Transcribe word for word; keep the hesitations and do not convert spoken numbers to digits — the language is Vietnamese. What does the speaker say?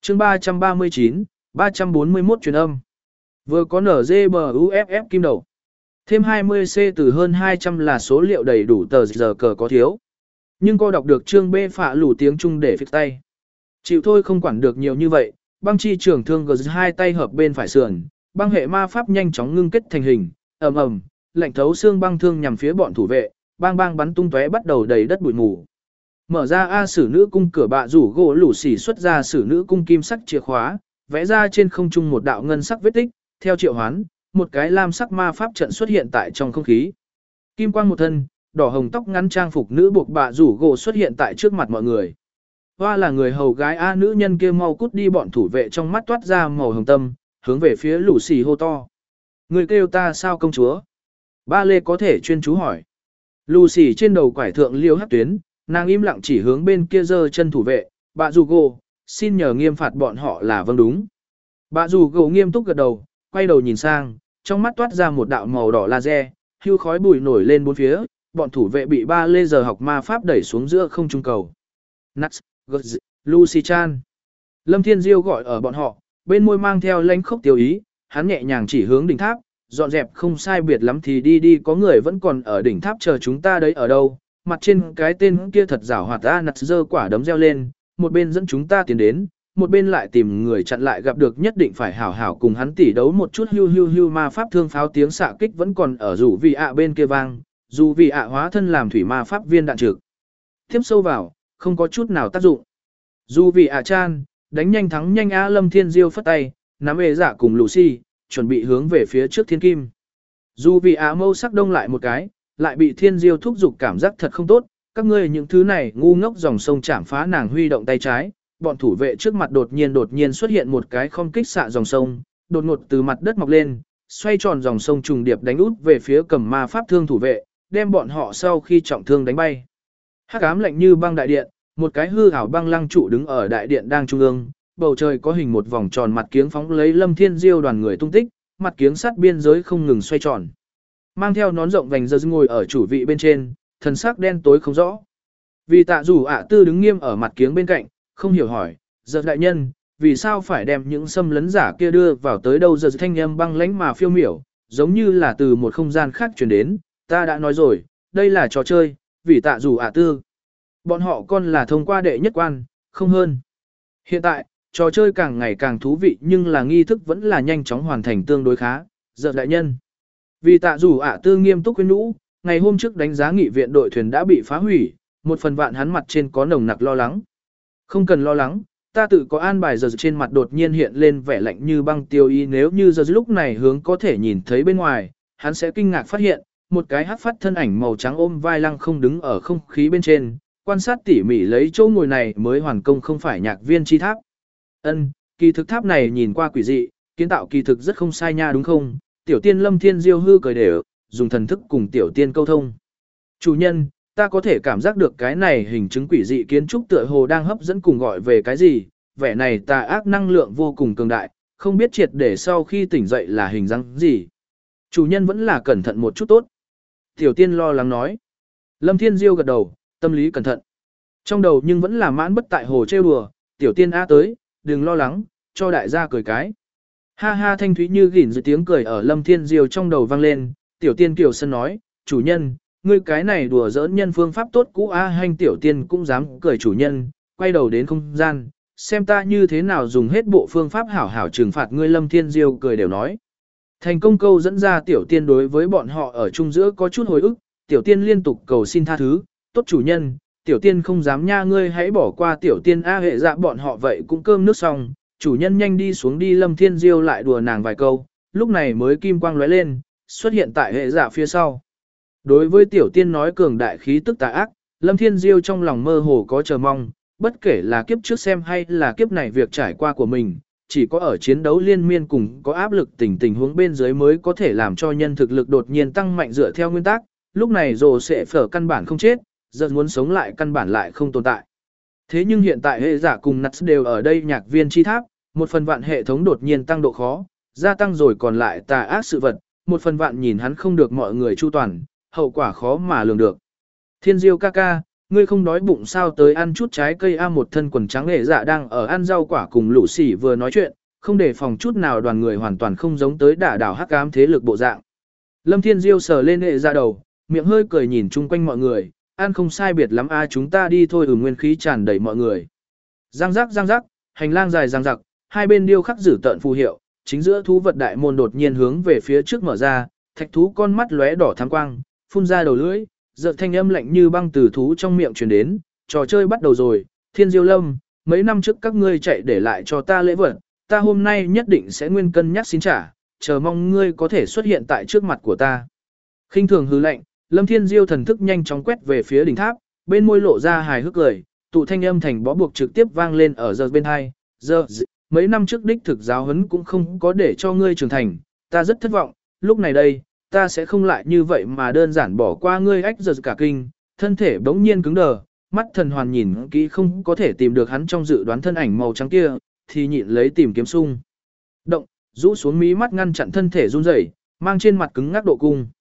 chương ba trăm ba mươi chín, ba trăm bốn mươi mốt truyền âm. Vừa có nở dê bờ u ép ép kim đầu. Thêm hai mươi C từ hơn hai trăm là số liệu đầy đủ tờ giờ cờ có thiếu. Nhưng cô đọc được chương B phạ lủ tiếng Trung để phịch tay. Chịu thôi không quản được nhiều như vậy, băng chi trường thương g hai tay hợp bên phải sườn, băng hệ ma pháp nhanh chóng ngưng kết thành hình, ầm ầm, lạnh thấu xương băng thương nhằm phía bọn thủ vệ, bang bang bắn tung tóe bắt đầu đầy đất bụi mù. Mở ra A sử nữ cung cửa bạ rủ gỗ lũ xỉ xuất ra sử nữ cung kim sắc chìa khóa, vẽ ra trên không trung một đạo ngân sắc vết tích, theo triệu hoán, một cái lam sắc ma pháp trận xuất hiện tại trong không khí. Kim quang một thân, đỏ hồng tóc ngắn trang phục nữ buộc bạ rủ gỗ xuất hiện tại trước mặt mọi người. Hoa là người hầu gái A nữ nhân kia mau cút đi, bọn thủ vệ trong mắt toát ra màu hồng tâm, hướng về phía lũ xỉ hô to. Người kêu ta sao công chúa? Ba lê có thể chuyên chú hỏi. Lũ xỉ trên đầu quải thượng liêu hắc tuyến, nàng im lặng chỉ hướng bên kia giơ chân thủ vệ, bạ rủ gỗ, xin nhờ nghiêm phạt bọn họ là vâng đúng. Bạ rủ gỗ nghiêm túc gật đầu, quay đầu nhìn sang, trong mắt toát ra một đạo màu đỏ laser, hưu khói bụi nổi lên bốn phía, bọn thủ vệ bị ba lê giờ học ma pháp đẩy xuống giữa không trung cầu. Nats, Guz, Lucy Chan. Lâm Thiên Diêu gọi ở bọn họ, bên môi mang theo lãnh khốc tiêu ý, hắn nhẹ nhàng chỉ hướng đỉnh tháp, dọn dẹp không sai biệt lắm thì đi đi, có người vẫn còn ở đỉnh tháp chờ chúng ta đấy ở đâu. Mặt trên cái tên kia thật giảo hoạt, ta Nats giơ quả đấm reo lên, một bên dẫn chúng ta tiến đến, một bên lại tìm người chặn lại, gặp được nhất định phải hảo hảo cùng hắn tỉ đấu một chút. Hưu hưu hưu ma pháp thương pháo tiếng xạ kích vẫn còn ở rủ vì ạ bên kia vang, dù vì ạ hóa thân làm thủy ma pháp viên đạn trực tiếp sâu vào, không có chút nào tác dụng. Dù vì ạ chan, đánh nhanh thắng nhanh A. Lâm Thiên Diêu phất tay, nắm ê giả cùng Lucy, chuẩn bị hướng về phía trước thiên kim. Dù vì ạ mâu sắc đông lại một cái, lại bị Thiên Diêu thúc giục, cảm giác thật không tốt, các ngươi những thứ này ngu ngốc. Dòng sông chạm phá, nàng huy động tay trái, bọn thủ vệ trước mặt đột nhiên đột nhiên xuất hiện một cái không kích xạ dòng sông, đột ngột từ mặt đất mọc lên, xoay tròn dòng sông trùng điệp đánh út về phía cầm ma pháp thương thủ vệ, đem bọn họ sau khi trọng thương đánh bay. Hắc ám lạnh như băng đại điện, một cái hư ảo băng lăng trụ đứng ở đại điện đang trung ương, bầu trời có hình một vòng tròn mặt kiếng phóng lấy Lâm Thiên Diêu đoàn người tung tích, mặt kiếng sát biên giới không ngừng xoay tròn. Mang theo nón rộng vành giơ ngồi ở chủ vị bên trên, thần sắc đen tối không rõ. Vì tạ rủ ạ tư đứng nghiêm ở mặt kiếng bên cạnh, không hiểu hỏi, giật đại nhân, vì sao phải đem những xâm lấn giả kia đưa vào tới đâu? Giật thanh âm băng lãnh mà phiêu miểu, giống như là từ một không gian khác truyền đến. Ta đã nói rồi, đây là trò chơi, vì tạ rủ ạ tư. Bọn họ còn là thông qua đệ nhất quan, không hơn. Hiện tại, trò chơi càng ngày càng thú vị, nhưng là nghi thức vẫn là nhanh chóng hoàn thành tương đối khá. Giật đại nhân, vì tạ rủ ạ tư nghiêm túc khuyên nhủ, ngày hôm trước đánh giá nghị viện đội thuyền đã bị phá hủy, một phần vạn hắn mặt trên có nồng nặc lo lắng. Không cần lo lắng, ta tự có an bài. Giờ trên mặt đột nhiên hiện lên vẻ lạnh như băng tiêu y, nếu như giờ lúc này hướng có thể nhìn thấy bên ngoài, hắn sẽ kinh ngạc phát hiện, một cái hắc phát thân ảnh màu trắng ôm vai lăng không đứng ở không khí bên trên, quan sát tỉ mỉ lấy chỗ ngồi này mới hoàn công, không phải nhạc viên chi tháp. Ân, kỳ thực tháp này nhìn qua quỷ dị, kiến tạo kỳ thực rất không sai nha đúng không? Tiểu tiên Lâm Thiên Diêu hư cười đều, dùng thần thức cùng tiểu tiên câu thông. Chủ nhân, ta có thể cảm giác được cái này hình chứng quỷ dị kiến trúc tựa hồ đang hấp dẫn cùng gọi về cái gì, vẻ này tà ác năng lượng vô cùng cường đại, không biết triệt để sau khi tỉnh dậy là hình dáng gì. Chủ nhân vẫn là cẩn thận một chút tốt. Tiểu tiên lo lắng nói. Lâm Thiên Diêu gật đầu, tâm lý cẩn thận. Trong đầu nhưng vẫn là mãn bất tại hồ trêu đùa, tiểu tiên A tới, đừng lo lắng, cho đại gia cười cái. Ha ha, thanh thúy như gỉn dưới tiếng cười ở Lâm Thiên Diêu trong đầu vang lên, tiểu tiên kiều sân nói, chủ nhân, ngươi cái này đùa giỡn nhân phương pháp tốt cũ A. Hành tiểu tiên cũng dám cười. Chủ nhân, quay đầu đến không gian, xem ta như thế nào dùng hết bộ phương pháp hảo hảo trừng phạt ngươi. Lâm Thiên Diêu cười đều nói. Thành công câu dẫn ra tiểu tiên đối với bọn họ ở chung giữa có chút hồi ức, tiểu tiên liên tục cầu xin tha thứ, tốt chủ nhân, tiểu tiên không dám nha, ngươi hãy bỏ qua tiểu tiên A. Hệ dạ bọn họ vậy cũng cơm nước xong, chủ nhân nhanh đi xuống đi. Lâm Thiên Diêu lại đùa nàng vài câu, lúc này mới kim quang lóe lên, xuất hiện tại hệ dạ phía sau. Đối với tiểu tiên nói cường đại khí tức tà ác, Lâm Thiên Diêu trong lòng mơ hồ có chờ mong, bất kể là kiếp trước xem hay là kiếp này việc trải qua của mình, chỉ có ở chiến đấu liên miên cùng có áp lực tình tình huống bên dưới mới có thể làm cho nhân thực lực đột nhiên tăng mạnh dựa theo nguyên tắc, lúc này rồ sẽ phở căn bản không chết, giờ muốn sống lại căn bản lại không tồn tại. Thế nhưng hiện tại hệ giả cùng Nats đều ở đây nhạc viên chi tháp, một phần vạn hệ thống đột nhiên tăng độ khó, gia tăng rồi còn lại tà ác sự vật, một phần vạn nhìn hắn không được mọi người chu toàn, hậu quả khó mà lường được. Thiên Diêu ca ca, Ngươi không đói bụng sao tới ăn chút trái cây a một thân quần trắng nghệ dạ đang ở ăn rau quả cùng lũ xỉ vừa nói chuyện, không để phòng chút nào đoàn người hoàn toàn không giống tới đả đảo hắc ám thế lực bộ dạng. Lâm Thiên Diêu sờ lên nghệ dạ đầu, miệng hơi cười nhìn chung quanh mọi người, ăn không sai biệt lắm a chúng ta đi thôi ừ nguyên khí tràn đầy mọi người. Giang giác giang giác, hành lang dài giang giặc, hai bên điêu khắc dữ tợn phù hiệu, chính giữa thú vật đại môn đột nhiên hướng về phía trước mở ra, thạch thú con mắt lóe đỏ thắm quang, phun ra đầu lưỡi, giật thanh âm lạnh như băng từ thú trong miệng truyền đến, trò chơi bắt đầu rồi, Thiên Diêu Lâm, mấy năm trước các ngươi chạy để lại cho ta lễ vật, ta hôm nay nhất định sẽ nguyên cân nhắc xin trả, chờ mong ngươi có thể xuất hiện tại trước mặt của ta. Khinh thường hư lạnh, Lâm Thiên Diêu thần thức nhanh chóng quét về phía đỉnh tháp, bên môi lộ ra hài hước cười, tụ thanh âm thành bó buộc trực tiếp vang lên ở giờ bên hai, giờ mấy năm trước đích thực giáo huấn cũng không có để cho ngươi trưởng thành, ta rất thất vọng, lúc này đây, ta sẽ không lại như vậy mà đơn giản bỏ qua ngươi ách giờ cả kinh, thân thể bỗng nhiên cứng đờ, mắt thần hoàn nhìn kỹ không có thể tìm được hắn trong dự đoán thân ảnh màu trắng kia, thì nhịn lấy tìm kiếm sung. Động, rũ xuống mí mắt ngăn chặn thân thể run rẩy, mang trên mặt cứng ngắc độ cung.